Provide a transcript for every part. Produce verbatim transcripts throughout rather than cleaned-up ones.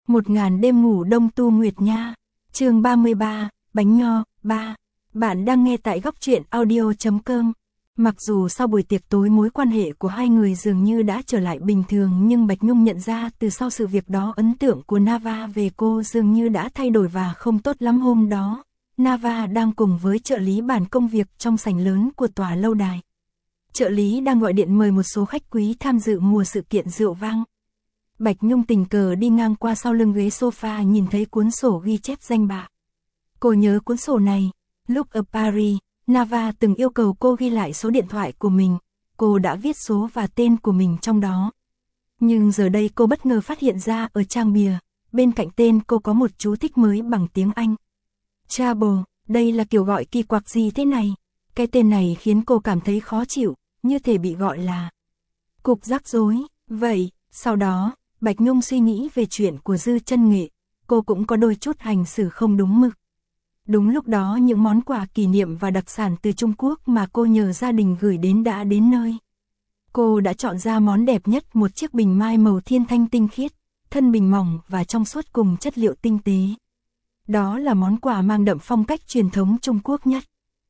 Một ngàn đêm ngủ đông tu nguyệt nha. Chương ba mươi ba, bánh nho, ba. Bạn đang nghe tại góc truyện audio chấm com. Mặc dù sau buổi tiệc tối mối quan hệ của hai người dường như đã trở lại bình thường, nhưng Bạch Nhung nhận ra từ sau sự việc đó ấn tượng của Nava về cô dường như đã thay đổi và không tốt lắm. Hôm đó, Nava đang cùng với trợ lý bàn công việc trong sảnh lớn của tòa lâu đài. Trợ lý đang gọi điện mời một số khách quý tham dự mùa sự kiện rượu vang. Bạch Nhung tình cờ đi ngang qua sau lưng ghế sofa, nhìn thấy cuốn sổ ghi chép danh bạ. Cô nhớ cuốn sổ này, lúc ở Paris, Nava từng yêu cầu cô ghi lại số điện thoại của mình, cô đã viết số và tên của mình trong đó. Nhưng giờ đây cô bất ngờ phát hiện ra ở trang bìa, bên cạnh tên cô có một chú thích mới bằng tiếng Anh. Trouble, đây là kiểu gọi kỳ quặc gì thế này? Cái tên này khiến cô cảm thấy khó chịu, như thể bị gọi là cục rắc rối. Vậy, sau đó, Bạch Nhung suy nghĩ về chuyện của Dư Chân Nghệ, cô cũng có đôi chút hành xử không đúng mực. Đúng lúc đó những món quà kỷ niệm và đặc sản từ Trung Quốc mà cô nhờ gia đình gửi đến đã đến nơi. Cô đã chọn ra món đẹp nhất, một chiếc bình mai màu thiên thanh tinh khiết, thân bình mỏng và trong suốt cùng chất liệu tinh tế. Đó là món quà mang đậm phong cách truyền thống Trung Quốc nhất.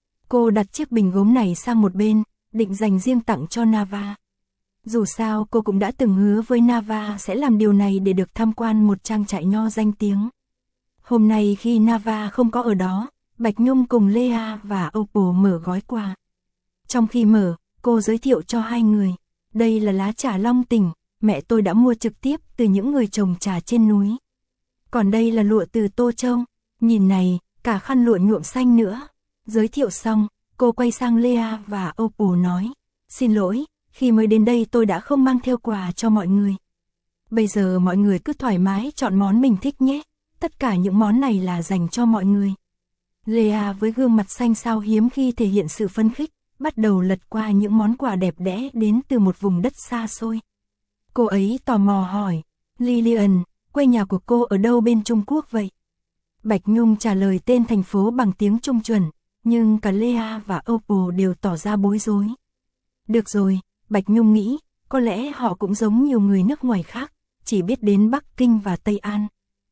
Cô đặt chiếc bình gốm này sang một bên, định dành riêng tặng cho Nava. Dù sao cô cũng đã từng hứa với Nava sẽ làm điều này để được tham quan một trang trại nho danh tiếng. Hôm nay khi Nava không có ở đó, Bạch Nhung cùng Lea và Opal mở gói quà. Trong khi mở, cô giới thiệu cho hai người. Đây là lá trà Long Tỉnh, mẹ tôi đã mua trực tiếp từ những người trồng trà trên núi. Còn đây là lụa từ Tô Châu, nhìn này, cả khăn lụa nhuộm xanh nữa. Giới thiệu xong, cô quay sang Lea và Opal nói, xin lỗi, khi mới đến đây tôi đã không mang theo quà cho mọi người. Bây giờ mọi người cứ thoải mái chọn món mình thích nhé, tất cả những món này là dành cho mọi người. Lea với gương mặt xanh xao hiếm khi thể hiện sự phấn khích, bắt đầu lật qua những món quà đẹp đẽ đến từ một vùng đất xa xôi. Cô ấy tò mò hỏi, Lillian, quê nhà của cô ở đâu bên Trung Quốc vậy? Bạch Nhung trả lời tên thành phố bằng tiếng Trung chuẩn, nhưng cả Lea và Opal đều tỏ ra bối rối. Được rồi, Bạch Nhung nghĩ, có lẽ họ cũng giống nhiều người nước ngoài khác, chỉ biết đến Bắc Kinh và Tây An.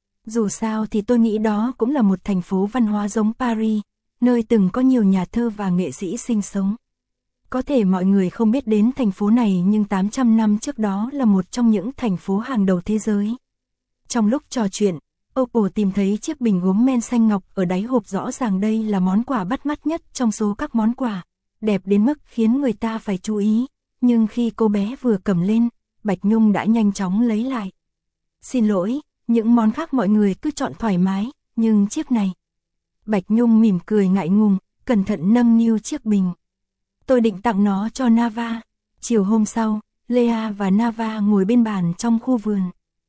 Dù sao thì tôi nghĩ đó cũng là một thành phố văn hóa giống Paris, nơi từng có nhiều nhà thơ và nghệ sĩ sinh sống. Có thể mọi người không biết đến thành phố này, nhưng tám trăm năm trước đó là một trong những thành phố hàng đầu thế giới. Trong lúc trò chuyện, Opal tìm thấy chiếc bình gốm men xanh ngọc ở đáy hộp, rõ ràng đây là món quà bắt mắt nhất trong số các món quà, đẹp đến mức khiến người ta phải chú ý. Nhưng khi cô bé vừa cầm lên, Bạch Nhung đã nhanh chóng lấy lại. Xin lỗi, những món khác mọi người cứ chọn thoải mái, nhưng chiếc này. Bạch Nhung mỉm cười ngại ngùng, cẩn thận nâng niu chiếc bình. Tôi định tặng nó cho Nava. Chiều hôm sau, Lea và Nava ngồi bên bàn trong khu vườn.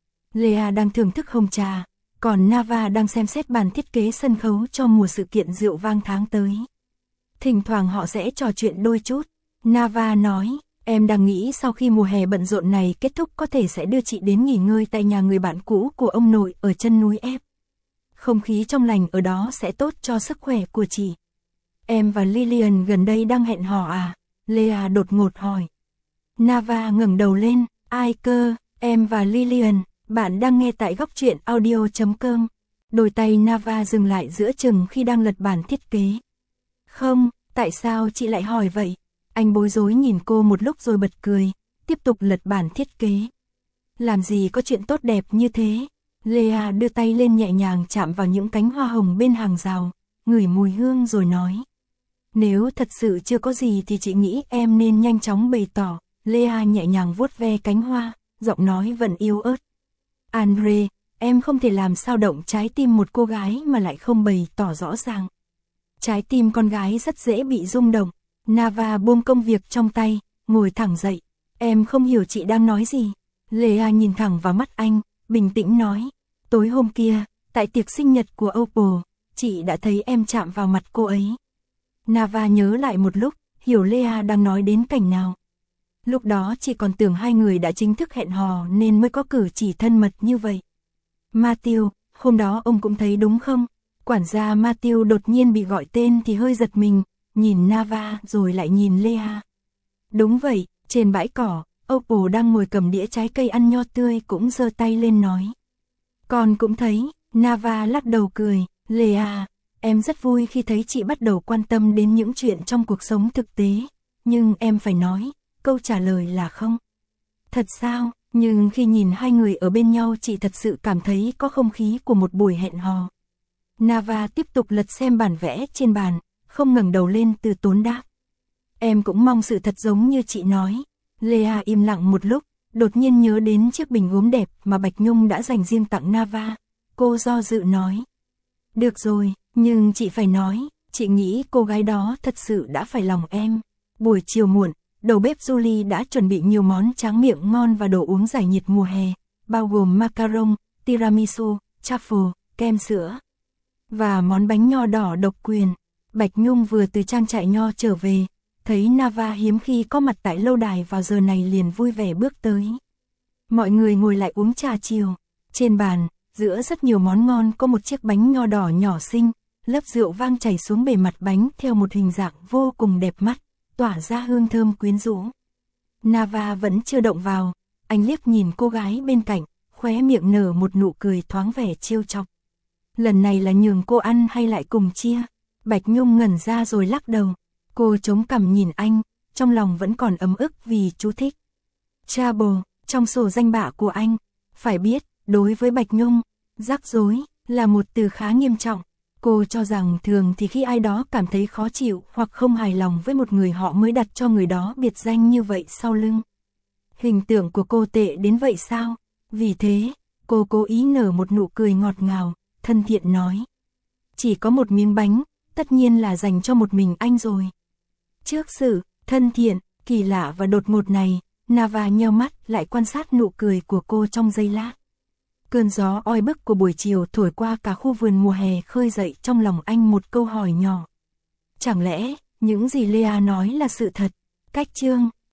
Lea đang thưởng thức hồng trà, còn Nava đang xem xét bản thiết kế sân khấu cho mùa sự kiện rượu vang tháng tới. Thỉnh thoảng họ sẽ trò chuyện đôi chút. Nava nói, em đang nghĩ sau khi mùa hè bận rộn này kết thúc có thể sẽ đưa chị đến nghỉ ngơi tại nhà người bạn cũ của ông nội ở chân núi ép. Không khí trong lành ở đó sẽ tốt cho sức khỏe của chị. Em và Lillian gần đây đang hẹn hò à? Lea đột ngột hỏi. Nava ngẩng đầu lên, ai cơ, em và Lillian, bạn đang nghe tại góc truyện audio chấm com. Đôi tay Nava dừng lại giữa chừng khi đang lật bản thiết kế. Không, tại sao chị lại hỏi vậy? Anh bối rối nhìn cô một lúc rồi bật cười, tiếp tục lật bản thiết kế. Làm gì có chuyện tốt đẹp như thế? Lea đưa tay lên nhẹ nhàng chạm vào những cánh hoa hồng bên hàng rào, ngửi mùi hương rồi nói. Nếu thật sự chưa có gì thì chị nghĩ em nên nhanh chóng bày tỏ. Lea nhẹ nhàng vuốt ve cánh hoa, giọng nói vẫn yếu ớt. Andre, em không thể làm sao động trái tim một cô gái mà lại không bày tỏ rõ ràng. Trái tim con gái rất dễ bị rung động. Nava buông công việc trong tay, ngồi thẳng dậy. Em không hiểu chị đang nói gì. Lea nhìn thẳng vào mắt anh, bình tĩnh nói. Tối hôm kia, tại tiệc sinh nhật của Opal, chị đã thấy em chạm vào mặt cô ấy. Nava nhớ lại một lúc, hiểu Lea đang nói đến cảnh nào. Lúc đó chị còn tưởng hai người đã chính thức hẹn hò nên mới có cử chỉ thân mật như vậy. Matthew, hôm đó ông cũng thấy đúng không? Quản gia Matthew đột nhiên bị gọi tên thì hơi giật mình, nhìn Nava rồi lại nhìn Lea. Đúng vậy, trên bãi cỏ, Opal đang ngồi cầm đĩa trái cây ăn nho tươi cũng giơ tay lên nói. Con cũng thấy, Nava lắc đầu cười, Lea, em rất vui khi thấy chị bắt đầu quan tâm đến những chuyện trong cuộc sống thực tế, nhưng em phải nói, câu trả lời là không. Thật sao, nhưng khi nhìn hai người ở bên nhau chị thật sự cảm thấy có không khí của một buổi hẹn hò. Nava tiếp tục lật xem bản vẽ trên bàn, không ngẩng đầu lên từ tốn đáp. Em cũng mong sự thật giống như chị nói. Lea im lặng một lúc, đột nhiên nhớ đến chiếc bình gốm đẹp mà Bạch Nhung đã dành riêng tặng Nava. Cô do dự nói. Được rồi, nhưng chị phải nói, chị nghĩ cô gái đó thật sự đã phải lòng em. Buổi chiều muộn, đầu bếp Julie đã chuẩn bị nhiều món tráng miệng ngon và đồ uống giải nhiệt mùa hè, bao gồm macaron, tiramisu, truffle, kem sữa và món bánh nho đỏ độc quyền. Bạch Nhung vừa từ trang trại nho trở về, thấy Nava hiếm khi có mặt tại lâu đài vào giờ này liền vui vẻ bước tới. Mọi người ngồi lại uống trà chiều. Trên bàn, giữa rất nhiều món ngon có một chiếc bánh nho đỏ nhỏ xinh, lớp rượu vang chảy xuống bề mặt bánh theo một hình dạng vô cùng đẹp mắt, tỏa ra hương thơm quyến rũ. Nava vẫn chưa động vào, anh liếc nhìn cô gái bên cạnh, khóe miệng nở một nụ cười thoáng vẻ trêu chọc. Lần này là nhường cô ăn hay lại cùng chia? Bạch Nhung ngẩn ra rồi lắc đầu. Cô chống cằm nhìn anh, trong lòng vẫn còn ấm ức vì chú thích Trouble trong sổ danh bạ của anh. Phải biết, đối với Bạch Nhung, rắc rối là một từ khá nghiêm trọng. Cô cho rằng thường thì khi ai đó cảm thấy khó chịu hoặc không hài lòng với một người họ mới đặt cho người đó biệt danh như vậy sau lưng. Hình tượng của cô tệ đến vậy sao? Vì thế, cô cố ý nở một nụ cười ngọt ngào, thân thiện nói. Chỉ có một miếng bánh, tất nhiên là dành cho một mình anh rồi. Trước sự thân thiện, kỳ lạ và đột ngột này, Nava nheo mắt lại quan sát nụ cười của cô trong giây lát. Cơn gió oi bức của buổi chiều thổi qua cả khu vườn mùa hè khơi dậy trong lòng anh một câu hỏi nhỏ. Chẳng lẽ, những gì Lea nói là sự thật? Cách chương